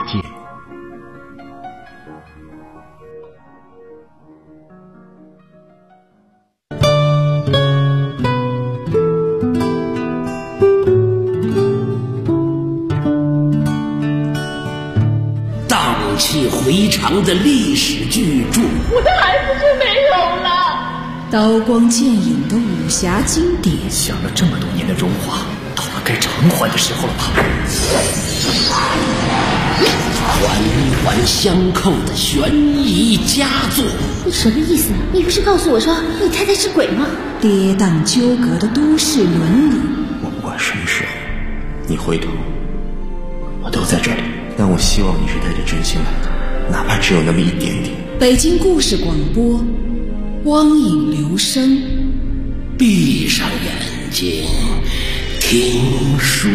见。 荡气回肠的历史巨著， 我的孩子就没有了。 刀光剑影的武侠经典， 想了这么多年的荣华，到了该偿还的时候了吧？ 环环相扣的悬疑佳作。 你什么意思？你不是告诉我说你太太是鬼吗？ 跌宕纠葛的都市伦理。 我不管什么时候你回头，我都在这里。但我希望你是带着真心来的，哪怕只有那么一点点。 北京故事广播，光影留声。 闭上眼睛听书。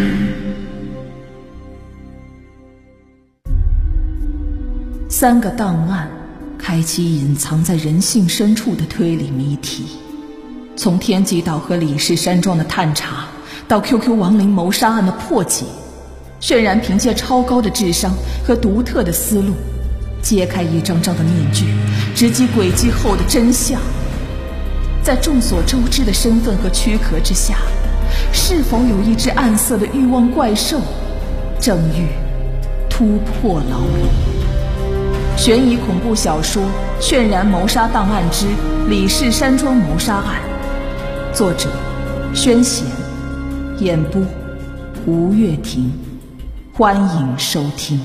3个档案开启隐藏在人性深处的推理谜题，从天极岛和李氏山庄的探查，到 QQ 亡灵谋杀案的破解，渲然凭借超高的智商和独特的思路，揭开一张张的面具，直击轨迹后的真相。在众所周知的身份和躯壳之下，是否有一只暗色的欲望怪兽，正欲突破牢笼？悬疑恐怖小说《渲然谋杀档案之李氏山庄谋杀案》，作者宣贤，演播吴月婷。欢迎收听。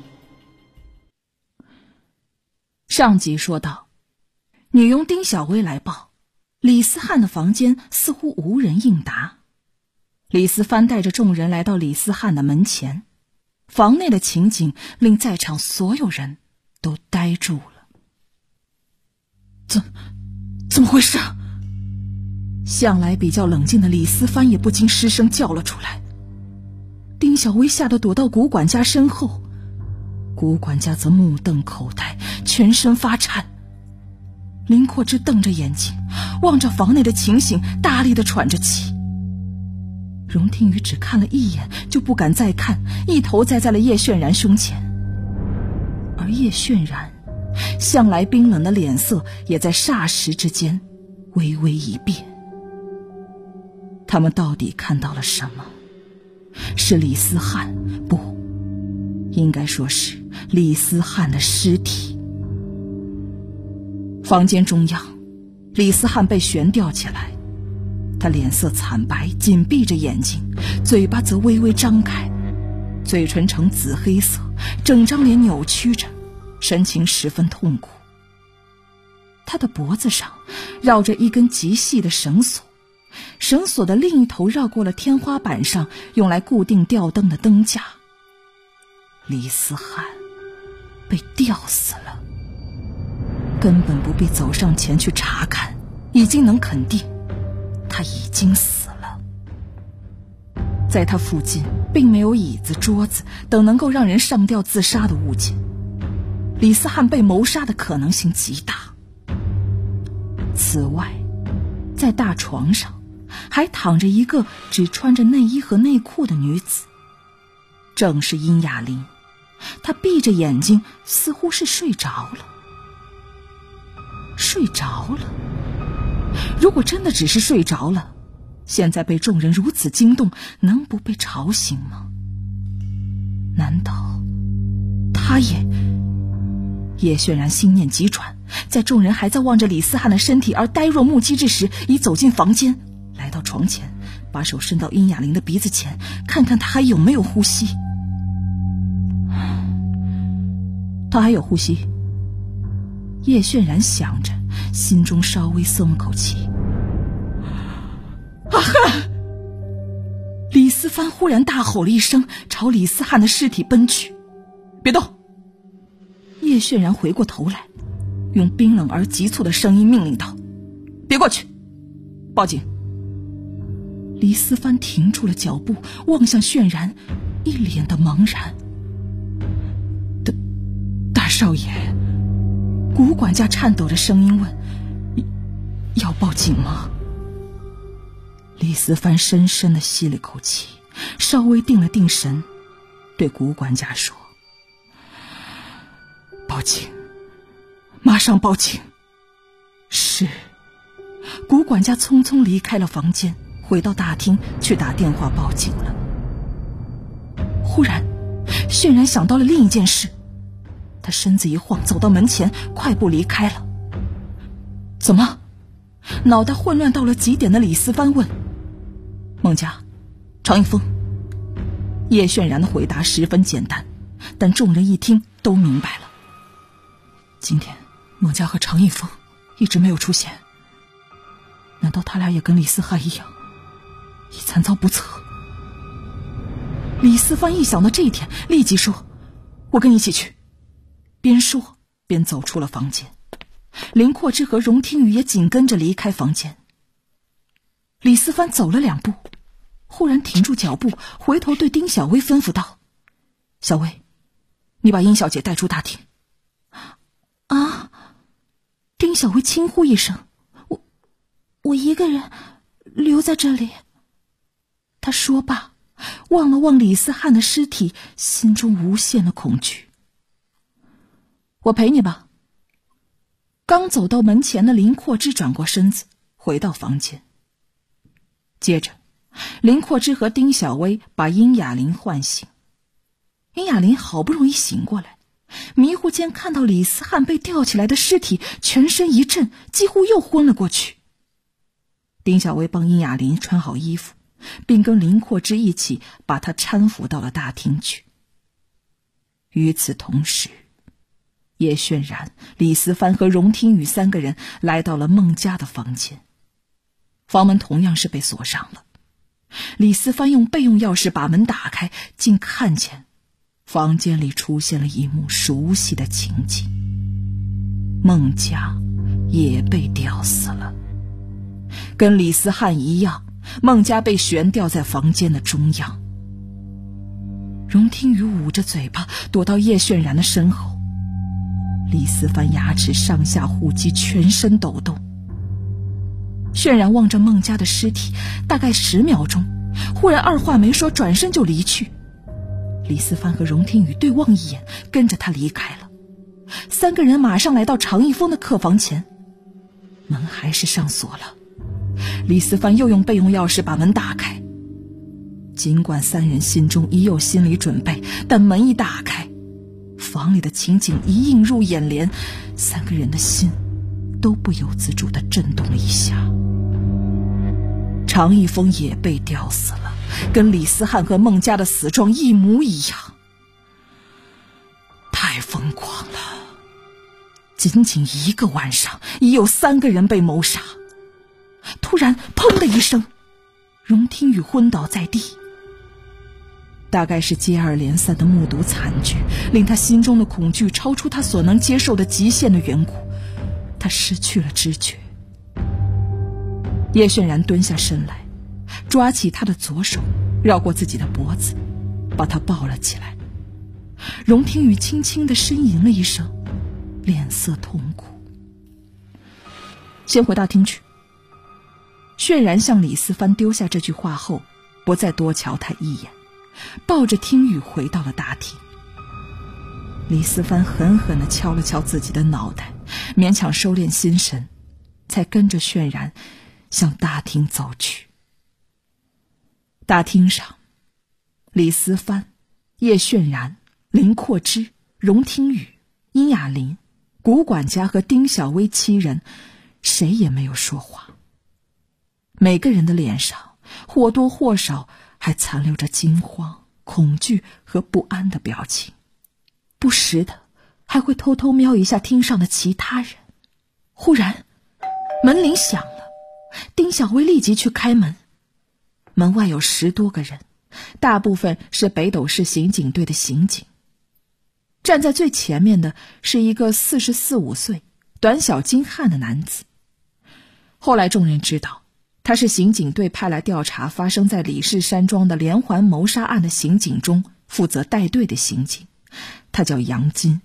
上集说到，女佣丁小薇来报，李思翰的房间似乎无人应答。李思帆带着众人来到李思翰的门前，房内的情景令在场所有人都呆住了。怎么回事？向来比较冷静的李思帆也不禁失声叫了出来。丁小薇吓得躲到古管家身后，古管家则目瞪口呆，全身发颤。林阔之瞪着眼睛望着房内的情形，大力地喘着气。荣听雨只看了一眼就不敢再看，一头栽在了叶渲然胸前。而叶渲然向来冰冷的脸色也在霎时之间微微一变。他们到底看到了什么？是李思翰？不，应该说是李思翰的尸体。房间中央，李思翰被悬吊起来，他脸色惨白，紧闭着眼睛，嘴巴则微微张开，嘴唇呈紫黑色，整张脸扭曲着，神情十分痛苦。他的脖子上绕着一根极细的绳索，绳索的另一头绕过了天花板上用来固定吊灯的灯架。李思翰被吊死了，根本不必走上前去查看，已经能肯定他已经死了。在他附近并没有椅子、桌子等能够让人上吊自杀的物件，李思翰被谋杀的可能性极大。此外，在大床上还躺着一个只穿着内衣和内裤的女子，正是殷雅玲。她闭着眼睛，似乎是睡着了。睡着了？如果真的只是睡着了，现在被众人如此惊动，能不被吵醒吗？难道他也……叶渲然心念急转，在众人还在望着李思翰的身体而呆若木鸡之时，已走进房间，来到床前，把手伸到殷雅玲的鼻子前，看看她还有没有呼吸。她还有呼吸。叶渲然想着，心中稍微松了口气。阿汉！李思帆忽然大吼了一声，朝李思翰的尸体奔去。别动！叶渲然回过头来，用冰冷而急促的声音命令道：别过去，报警。李思帆停住了脚步，望向渲然，一脸的茫然。大少爷，古管家颤抖着声音问：要报警吗？李思帆深深地吸了口气，稍微定了定神，对古管家说： 报警，马上报警。是，古管家匆匆离开了房间，回到大厅去打电话报警了。忽然渲然想到了另一件事，他身子一晃，走到门前，快步离开了。怎么？脑袋混乱到了极点的李思帆问。孟家，常一峰。叶渲然的回答十分简单，但众人一听都明白了。今天孟家和常一峰一直没有出现，难道他俩也跟李思翰一样，已惨遭不测？李思帆一想到这一点，立即说：我跟你一起去。边说边走出了房间，林阔之和荣听雨也紧跟着离开房间。李思帆走了2步，忽然停住脚步，回头对丁小薇吩咐道：小薇，你把殷小姐带出大厅。 啊！丁小薇轻呼一声，我一个人留在这里。他说罢，望了望李思翰的尸体，心中无限的恐惧。 我陪你吧。刚走到门前的林阔之转过身子，回到房间。接着林阔之和丁小薇把殷雅琳唤醒。殷雅琳好不容易醒过来，迷糊间看到李思翰被吊起来的尸体，全身一震，几乎又昏了过去。丁小薇帮殷雅琳穿好衣服，并跟林阔之一起把她搀扶到了大厅去。与此同时，叶渲然、李思帆和荣听雨3个人来到了孟家的房间。房门同样是被锁上了。李思帆用备用钥匙把门打开，竟看见房间里出现了一幕熟悉的情景。孟家也被吊死了，跟李思翰一样，孟家被悬吊在房间的中央。荣听雨捂着嘴巴躲到叶渲然的身后，李思帆牙齿上下互击，全身抖动。渲然望着孟家的尸体，大概10秒钟，忽然二话没说，转身就离去。李思帆和荣听雨对望一眼，跟着他离开了。3个人马上来到常一峰的客房前，门还是上锁了。李思帆又用备用钥匙把门打开。尽管3人心中已有心理准备，但门一打开，房里的情景一映入眼帘，3个人的心都不由自主地震动了一下。常一峰也被吊死了，跟李思翰和孟家的死状一模一样。太疯狂了！仅仅1个晚上，已有3个人被谋杀。突然，砰的一声，荣听雨昏倒在地。大概是接二连三的目睹惨剧，令他心中的恐惧超出他所能接受的极限的缘故，他失去了知觉。叶渲然蹲下身来，抓起他的左手，绕过自己的脖子，把他抱了起来。荣听雨轻轻地呻吟了一声，脸色痛苦。先回大厅去。渲然向李思帆丢下这句话后，不再多瞧他一眼，抱着听雨回到了大厅。李思帆狠狠地敲了敲自己的脑袋，勉强收敛心神，才跟着渲然向大厅走去。大厅上，李思帆、叶渲然、林阔之、荣听雨、殷雅琳、古管家和丁小薇7人，谁也没有说话。每个人的脸上或多或少还残留着惊慌、恐惧和不安的表情，不时的还会偷偷瞄一下厅上的其他人。忽然门铃响了，丁小薇立即去开门。门外有10多个人，大部分是北斗市刑警队的刑警。站在最前面的是一个44、5岁、短小精悍的男子。后来众人知道，他是刑警队派来调查发生在李氏山庄的连环谋杀案的刑警中负责带队的刑警，他叫杨金。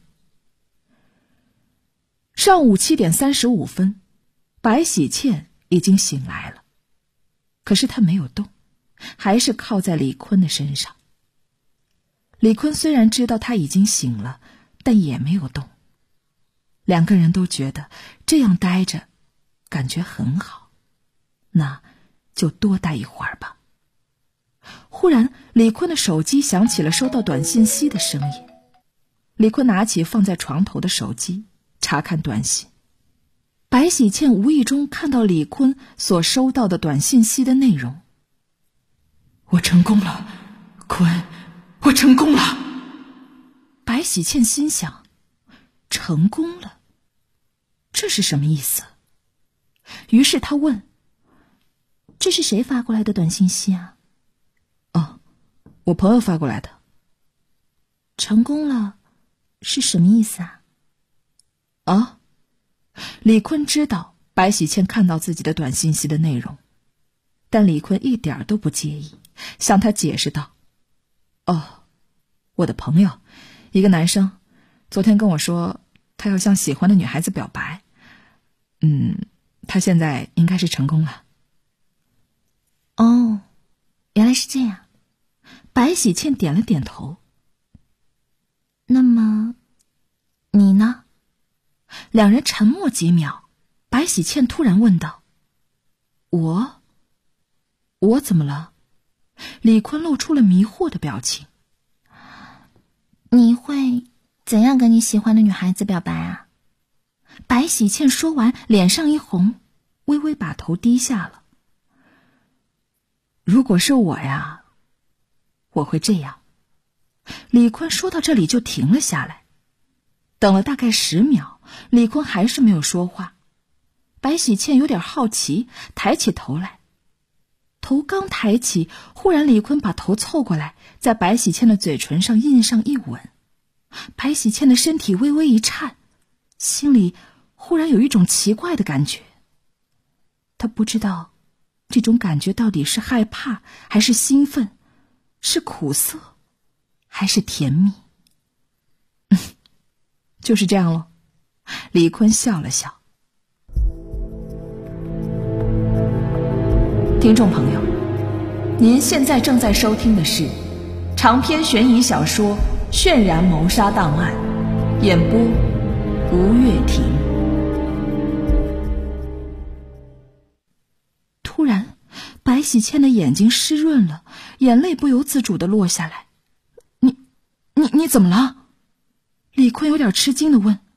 上午7点35分，白喜倩已经醒来了，可是她没有动，还是靠在李坤的身上。李坤虽然知道他已经醒了，但也没有动， 两个人都觉得这样待着感觉很好，那就多待一会儿吧。忽然李坤的手机响起了收到短信息的声音，李坤拿起放在床头的手机查看短信。白喜倩无意中看到李坤所收到的短信息的内容。我成功了，坤，我成功了。白喜倩心想，成功了，这是什么意思？于是她问， 这是谁发过来的短信息啊？ 哦，我朋友发过来的。 成功了是什么意思啊？ 啊，李坤知道白喜倩看到自己的短信息的内容，但李坤一点都不介意，向他解释道，哦，我的朋友，一个男生，昨天跟我说他要向喜欢的女孩子表白，他现在应该是成功了。 哦，原来是这样。白喜倩点了点头。那么你呢？两人沉默几秒，白喜倩突然问道， 我怎么了？李坤露出了迷惑的表情。 你会怎样跟你喜欢的女孩子表白啊？白喜倩说完，脸上一红，微微把头低下了。 如果是我呀，我会这样。李坤说到这里就停了下来，等了大概10秒，李坤还是没有说话。白喜倩有点好奇，抬起头来。头刚抬起，忽然李坤把头凑过来，在白喜倩的嘴唇上印上一吻。白喜倩的身体微微一颤，心里忽然有一种奇怪的感觉。她不知道这种感觉到底是害怕还是兴奋，是苦涩还是甜蜜。就是这样咯。李坤笑了笑。听众朋友，您现在正在收听的是长篇悬疑小说《渲然谋杀档案》，演播吴月婷。突然白喜倩的眼睛湿润了，眼泪不由自主地落下来。你怎么了？李坤有点吃惊地问。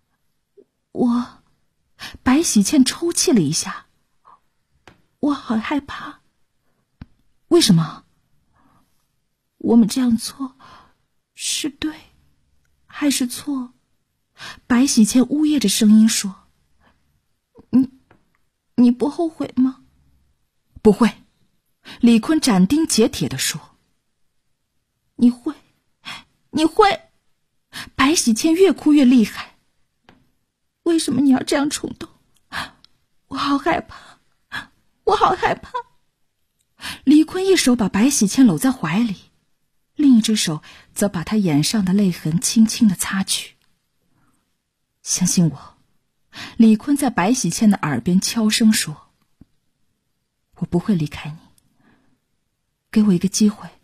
白喜倩抽泣了一下。我好害怕。为什么？我们这样做是对还是错？白喜倩呜咽着声音说。你不后悔吗？不会。李坤斩钉截铁地说。你会。白喜倩越哭越厉害。为什么你要这样冲动？我好害怕。李坤一手把白喜倩搂在怀里，另一只手则把她眼上的泪痕轻轻地擦去。相信我，李坤在白喜倩的耳边悄声说，我不会离开你，给我一个机会。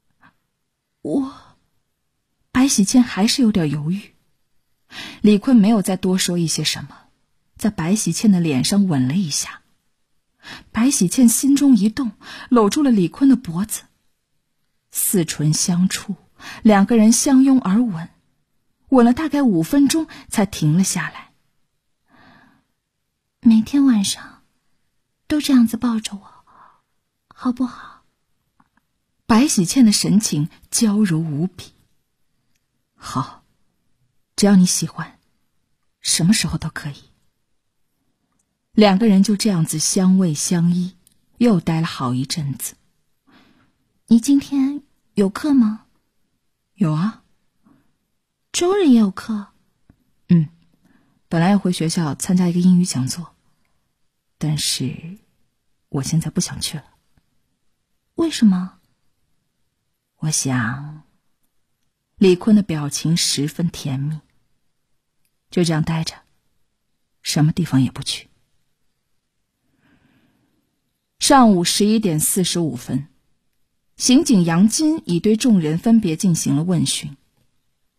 白喜倩还是有点犹豫。李坤没有再多说一些什么，在白喜倩的脸上吻了一下。白喜倩心中一动，搂住了李坤的脖子，四唇相触，两个人相拥而吻，吻了大概5分钟才停了下来。 每天晚上都这样子抱着我，好不好？ 白喜倩的神情娇柔无比。好，只要你喜欢，什么时候都可以。两个人就这样子相偎相依，又待了好一阵子。 你今天有课吗？ 有啊。 周日也有课？ 本来要回学校参加一个英语讲座，但是我现在不想去了。 为什么？ 我想，李坤的表情十分甜蜜。就这样待着，什么地方也不去。上午11点45分，刑警杨金已对众人分别进行了问询。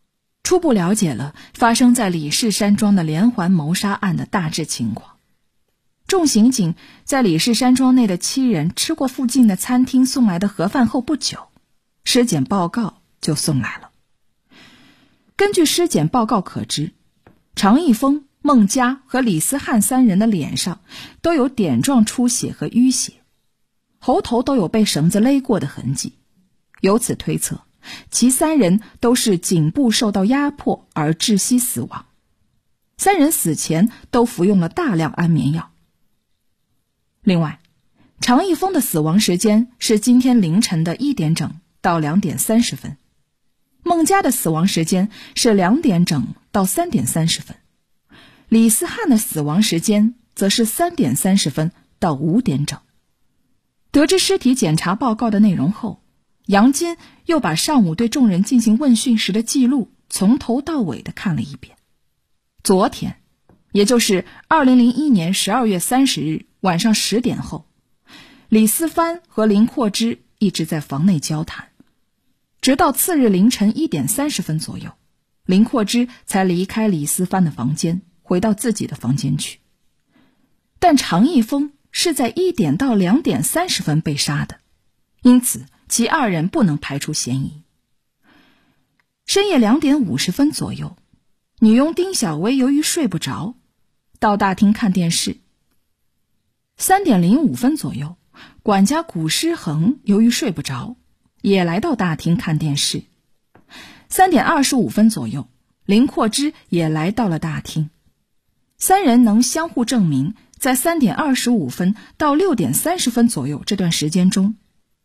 初步了解了发生在李氏山庄的连环谋杀案的大致情况。众刑警在李氏山庄内的7人吃过附近的餐厅送来的盒饭后不久，尸检报告就送来了。根据尸检报告可知，常一峰、孟佳和李思汉3人的脸上都有点状出血和淤血，喉头都有被绳子勒过的痕迹，由此推测其3人都是颈部受到压迫而窒息死亡。3人死前都服用了大量安眠药。另外，常一峰的死亡时间是今天凌晨的1点整到2点30分，孟佳的死亡时间是2点整到3点30分，李思汉的死亡时间则是3点30分到5点整。得知尸体检查报告的内容后，杨金又把上午对众人进行问讯时的记录从头到尾的看了一遍。昨天，也就是2001年12月30日晚上10点后，李思帆和林阔之一直在房内交谈，直到次日凌晨1点30分左右，林阔之才离开李思帆的房间，回到自己的房间去。但常一峰是在1点到2点30分被杀的，因此其2人不能排除嫌疑。深夜2点50分左右，女佣丁小薇由于睡不着，到大厅看电视。3点05分左右，管家古诗恒由于睡不着，也来到大厅看电视。3点25分左右，林阔之也来到了大厅。3人能相互证明，在3点25分到6点30分左右这段时间中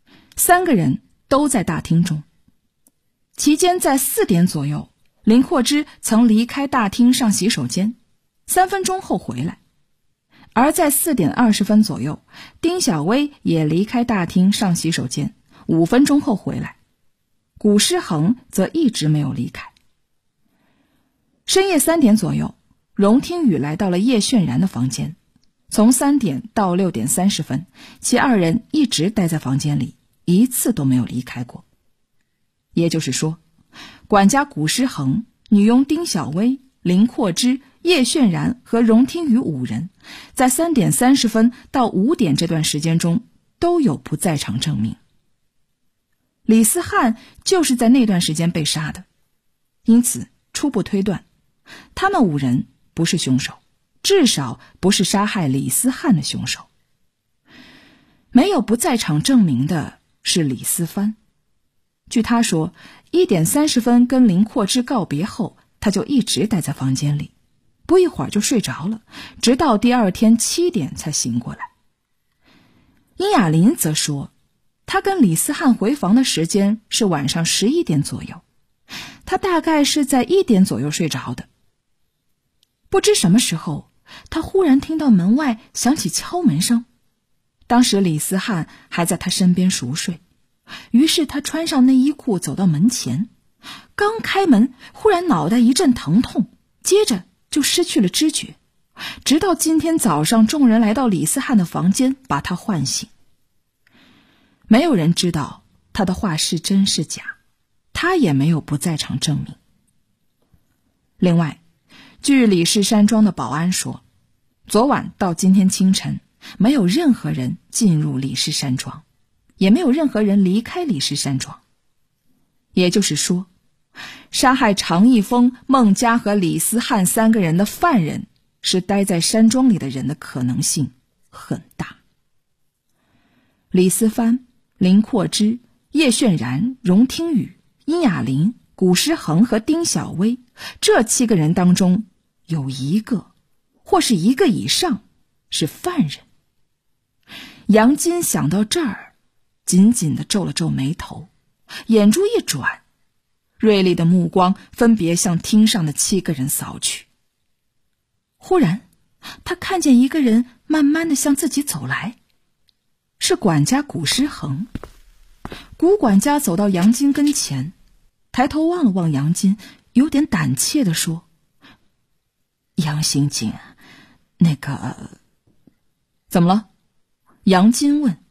，3个人都在大厅中。期间在4点左右，林阔之曾离开大厅上洗手间，3分钟后回来。而在4点20分左右，丁小薇也离开大厅上洗手间，5分钟后回来。古诗恒则一直没有离开。深夜3点左右，荣听雨来到了叶炫然的房间，从3点到6点30分，其2人一直待在房间里，一次都没有离开过。也就是说，管家古诗恒、女佣丁小薇、林阔之、叶炫然和荣听雨5人，在3点30分到5点这段时间中都有不在场证明。李思汉就是在那段时间被杀的，因此初步推断，他们5人不是凶手，至少不是杀害李思汉的凶手。没有不在场证明的是李思帆。据他说，1点30分跟林阔之告别后，他就一直待在房间里，不一会儿就睡着了，直到第2天7点才醒过来。殷雅林则说，他跟李思汉回房的时间是晚上11点左右，他大概是在1点左右睡着的。不知什么时候，他忽然听到门外响起敲门声，当时李思汉还在他身边熟睡，于是他穿上内衣裤走到门前，刚开门，忽然脑袋一阵疼痛，接着就失去了知觉，直到今天早上众人来到李思汉的房间把他唤醒。没有人知道他的话是真是假，他也没有不在场证明。另外，据李氏山庄的保安说，昨晚到今天清晨，没有任何人进入李氏山庄，也没有任何人离开李氏山庄。也就是说，杀害常一峰、孟佳和李思汉3个人的犯人是待在山庄里的人的可能性很大。李思帆、林阔之、叶炫然、荣听雨、殷雅林、古诗恒和丁小薇，这7个人当中有1个或是1个以上是犯人。杨金想到这儿，紧紧地皱了皱眉头，眼珠一转，锐利的目光分别向厅上的7个人扫去。忽然，他看见一个人慢慢地向自己走来，是管家古诗恒。古管家走到杨金跟前，抬头望了望杨金，有点胆怯地说：“杨刑警，那个……”“怎么了？”杨金问。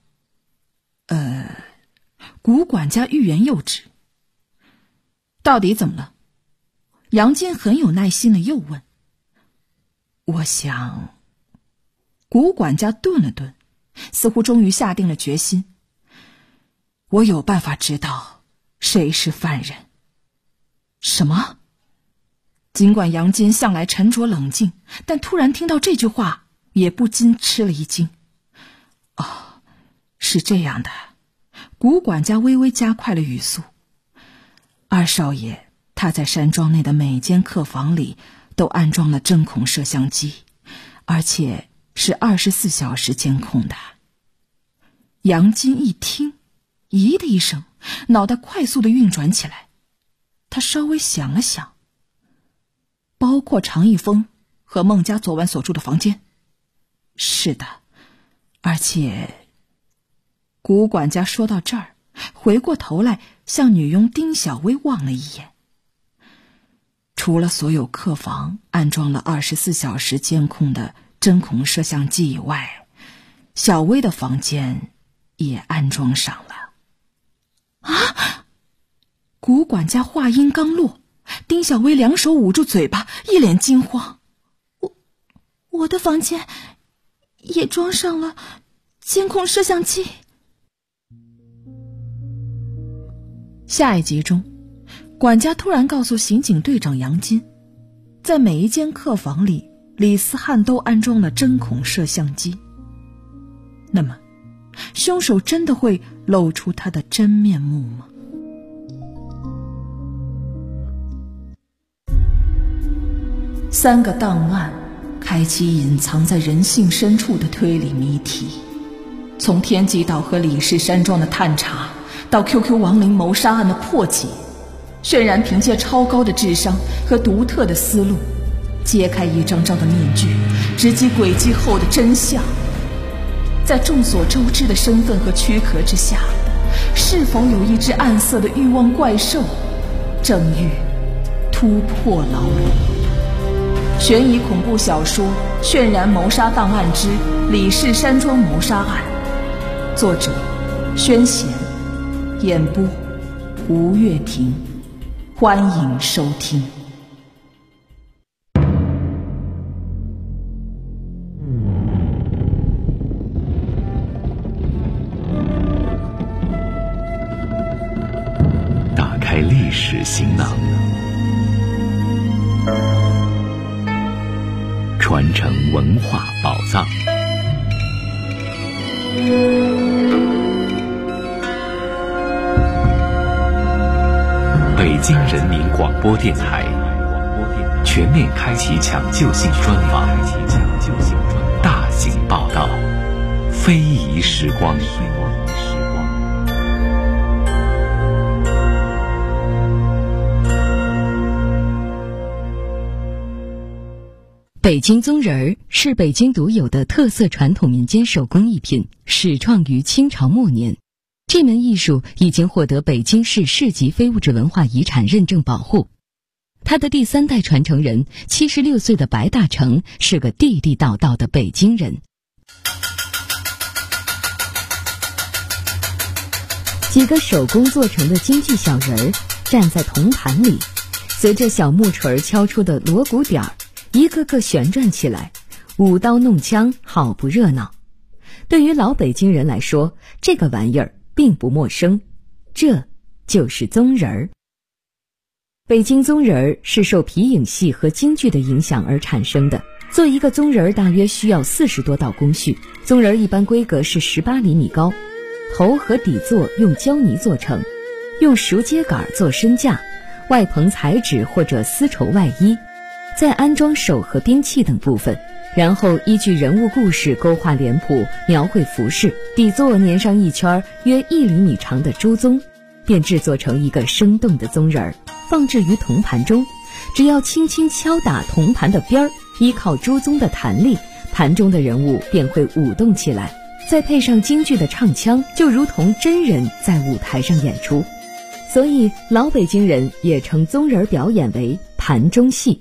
古管家欲言又止。“到底怎么了？” 杨金很有耐心的又问：我想。古管家顿了顿，似乎终于下定了决心。我有办法知道谁是犯人。什么？尽管杨金向来沉着冷静，但突然听到这句话也不禁吃了一惊。哦，是这样的。古管家微微加快了语速。二少爷他在山庄内的每间客房里都安装了针孔摄像机，而且是24小时监控的。杨金一听，咦的一声，脑袋快速地运转起来。他稍微想了想，包括常一峰和孟家昨晚所住的房间。是的，而且古管家说到这儿，回过头来向女佣丁小薇望了一眼。除了所有客房安装了24小时监控的针孔摄像机以外，小薇的房间也安装上了。啊！古管家话音刚落，丁小薇两手捂住嘴巴，一脸惊慌。我的房间也装上了监控摄像机。下一集中，管家突然告诉刑警队长杨金，在每一间客房里，李思翰都安装了针孔摄像机。那么，凶手真的会露出他的真面目吗？3个档案开启隐藏在人性深处的推理谜题，从天极岛和李氏山庄的探查，到 QQ 亡灵谋杀案的破解，渲然凭借超高的智商和独特的思路，揭开一张张的面具，直击诡计后的真相。在众所周知的身份和躯壳之下，是否有一只暗色的欲望怪兽，正欲突破牢笼？悬疑恐怖小说《渲然谋杀档案之李氏山庄谋杀案》，作者宣贤，演播吴月婷，欢迎收听。 打开历史行囊，传承文化宝藏。北京人民广播电台全面开启抢救性专访，大型报道，非遗时光。 北京宗人儿是北京独有的特色传统民间手工艺品，始创于清朝末年。这门艺术已经获得北京市市级非物质文化遗产认证保护。他的第3代传承人76岁的白大成是个地地道道的北京人。几个手工做成的京剧小人儿站在铜盘里，随着小木锤敲出的锣鼓点儿，一个个旋转起来，舞刀弄枪，好不热闹。对于老北京人来说，这个玩意儿并不陌生，这就是宗人儿。北京宗人儿是受皮影戏和京剧的影响而产生的。做一个宗人儿大约需要40多道工序。宗人儿一般规格是18厘米高，头和底座用胶泥做成，用熟秸秆做身架，外棚彩纸或者丝绸外衣，再安装手和兵器等部分，然后依据人物故事勾画脸谱，描绘服饰，底座粘上一圈约1厘米长的猪鬃，便制作成一个生动的宗人儿，放置于铜盘中。只要轻轻敲打铜盘的边儿，依靠猪鬃的弹力，盘中的人物便会舞动起来，再配上京剧的唱腔，就如同真人在舞台上演出。所以老北京人也称宗人表演为盘中戏。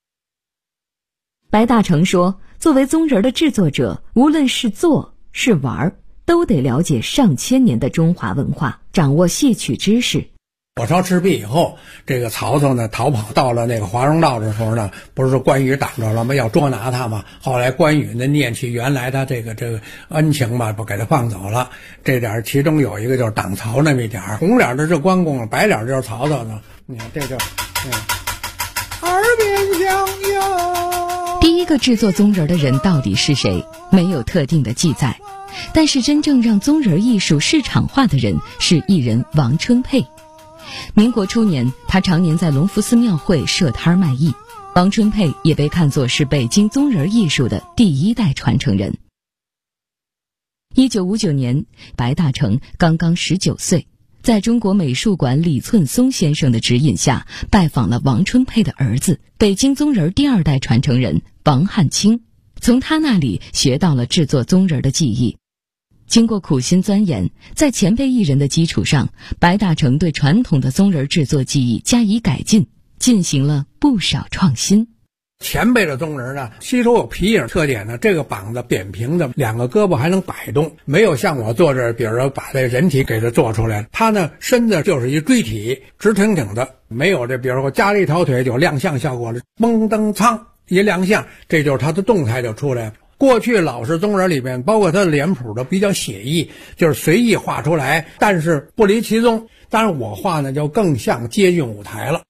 白大成说，作为宗人的制作者，无论是做是玩，都得了解上千年的中华文化，掌握戏曲知识。 火烧赤壁以后，这个曹操呢逃跑到了那个华容道的时候呢，不是关羽挡着了吗？要捉拿他嘛。后来关羽呢念起原来他这个恩情吧，不给他放走了。这点其中有一个就是挡曹那么一点，红脸的是关公，白脸就是曹操呢。你看这就，耳边响哟。 第一个制作宗人的人到底是谁？没有特定的记载。但是真正让宗人艺术市场化的人是艺人王春佩。民国初年，他常年在隆福寺庙会设摊卖艺。王春佩也被看作是北京宗人艺术的第一代传承人。1959年，白大成刚刚19岁，在中国美术馆李寸松先生的指引下，拜访了王春佩的儿子，北京宗人第2代传承人王汉卿，从他那里学到了制作宗人的技艺。经过苦心钻研，在前辈艺人的基础上，白大成对传统的宗人制作技艺加以改进，进行了不少创新。 前辈的宗人呢，吸收有皮影特点呢，这个膀子扁平的，2个胳膊还能摆动，没有像我做这，比如说把这人体给它做出来。他呢身子就是一锥体，直挺挺的，没有这比如说加了一条腿就亮相效果了，嘣噔噌一亮相，这就是他的动态就出来了。过去老式宗人里面，包括他的脸谱都比较写意，就是随意画出来，但是不离其宗。当然我画呢就更像接近舞台了。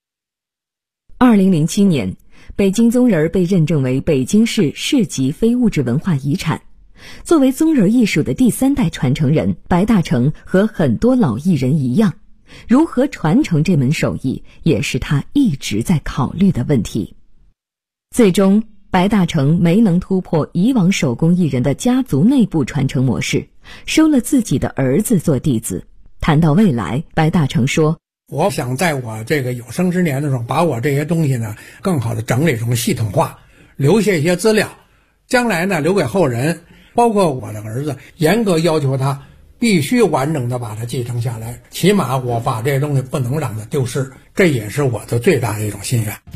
2007年，北京宗人被认证为北京市市级非物质文化遗产。作为宗人艺术的第3代传承人，白大成和很多老艺人一样，如何传承这门手艺，也是他一直在考虑的问题。最终，白大成没能突破以往手工艺人的家族内部传承模式，收了自己的儿子做弟子。谈到未来，白大成说， 我想在我这个有生之年的时候，把我这些东西呢更好的整理成系统化，留下一些资料，将来呢留给后人，包括我的儿子，严格要求他必须完整的把它继承下来，起码我把这些东西不能让它丢失，这也是我的最大的一种心愿。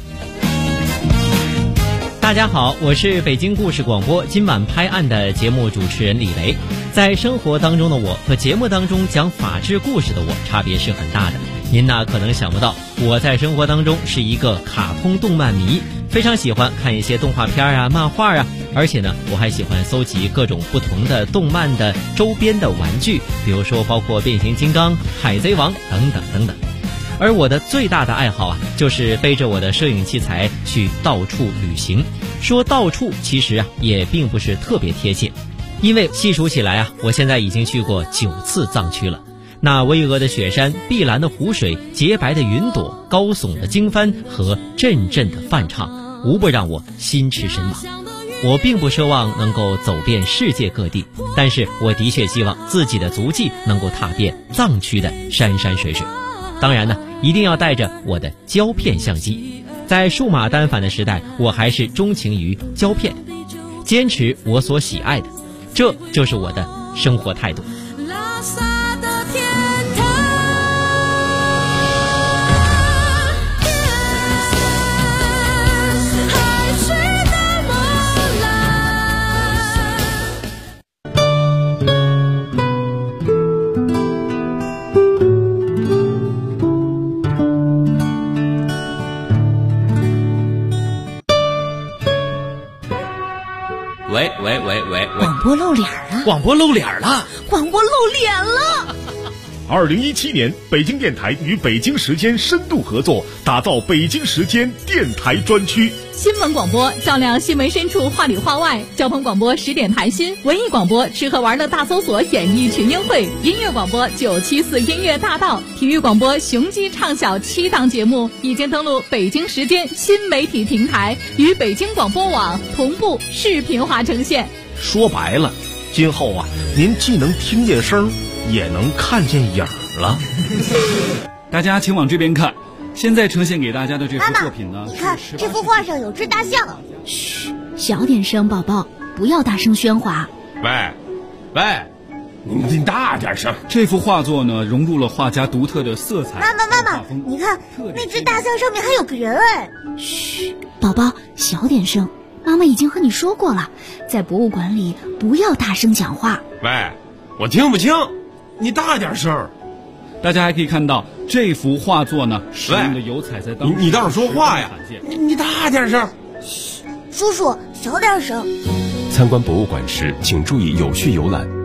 大家好，我是北京故事广播今晚拍案的节目主持人李雷。在生活当中的我和节目当中讲法治故事的我差别是很大的。您呢可能想不到，我在生活当中是一个卡通动漫迷，非常喜欢看一些动画片啊、漫画啊，而且呢我还喜欢搜集各种不同的动漫的周边的玩具，比如说包括变形金刚、海贼王等等等等。而我的最大的爱好就是背着我的摄影器材去到处旅行。说到处其实也并不是特别贴切，因为细数起来我现在已经去过9次藏区了。那巍峨的雪山、碧蓝的湖水、洁白的云朵、高耸的经幡和阵阵的梵唱，无不让我心驰神往。我并不奢望能够走遍世界各地，但是我的确希望自己的足迹能够踏遍藏区的山山水水。当然呢，一定要带着我的胶片相机。在数码单反的时代，我还是钟情于胶片，坚持我所喜爱的，这就是我的生活态度。喂， 广播露脸了！ 广播露脸了！ 广播露脸了 ！2017年，北京电台与北京时间深度合作，打造北京时间电台专区。 新闻广播照亮新闻深处，话里话外；交通广播10点谈心；文艺广播吃喝玩乐大搜索，演艺群英会；音乐广播974音乐大道；体育广播雄鸡唱晓7档节目已经登录北京时间新媒体平台，与北京广播网同步视频化呈现。 说白了，今后您既能听见声，也能看见影了。 大家请往这边看，现在呈现给大家的这幅作品呢， 你看这幅画上有只大象。 嘘，小点声，宝宝，不要大声喧哗。 喂，你大点声。 这幅画作呢，融入了画家独特的色彩。 妈妈，你看那只大象上面还有个人哎。 嘘，宝宝，小点声。妈妈已经和你说过了，在博物馆里不要大声讲话。 喂，我听不清，你大点声。 大家还可以看到这幅画作呢，使用的油彩在当时你倒是说话呀！你大点声。 嘘，叔叔小点声。 参观博物馆时，请注意有序游览。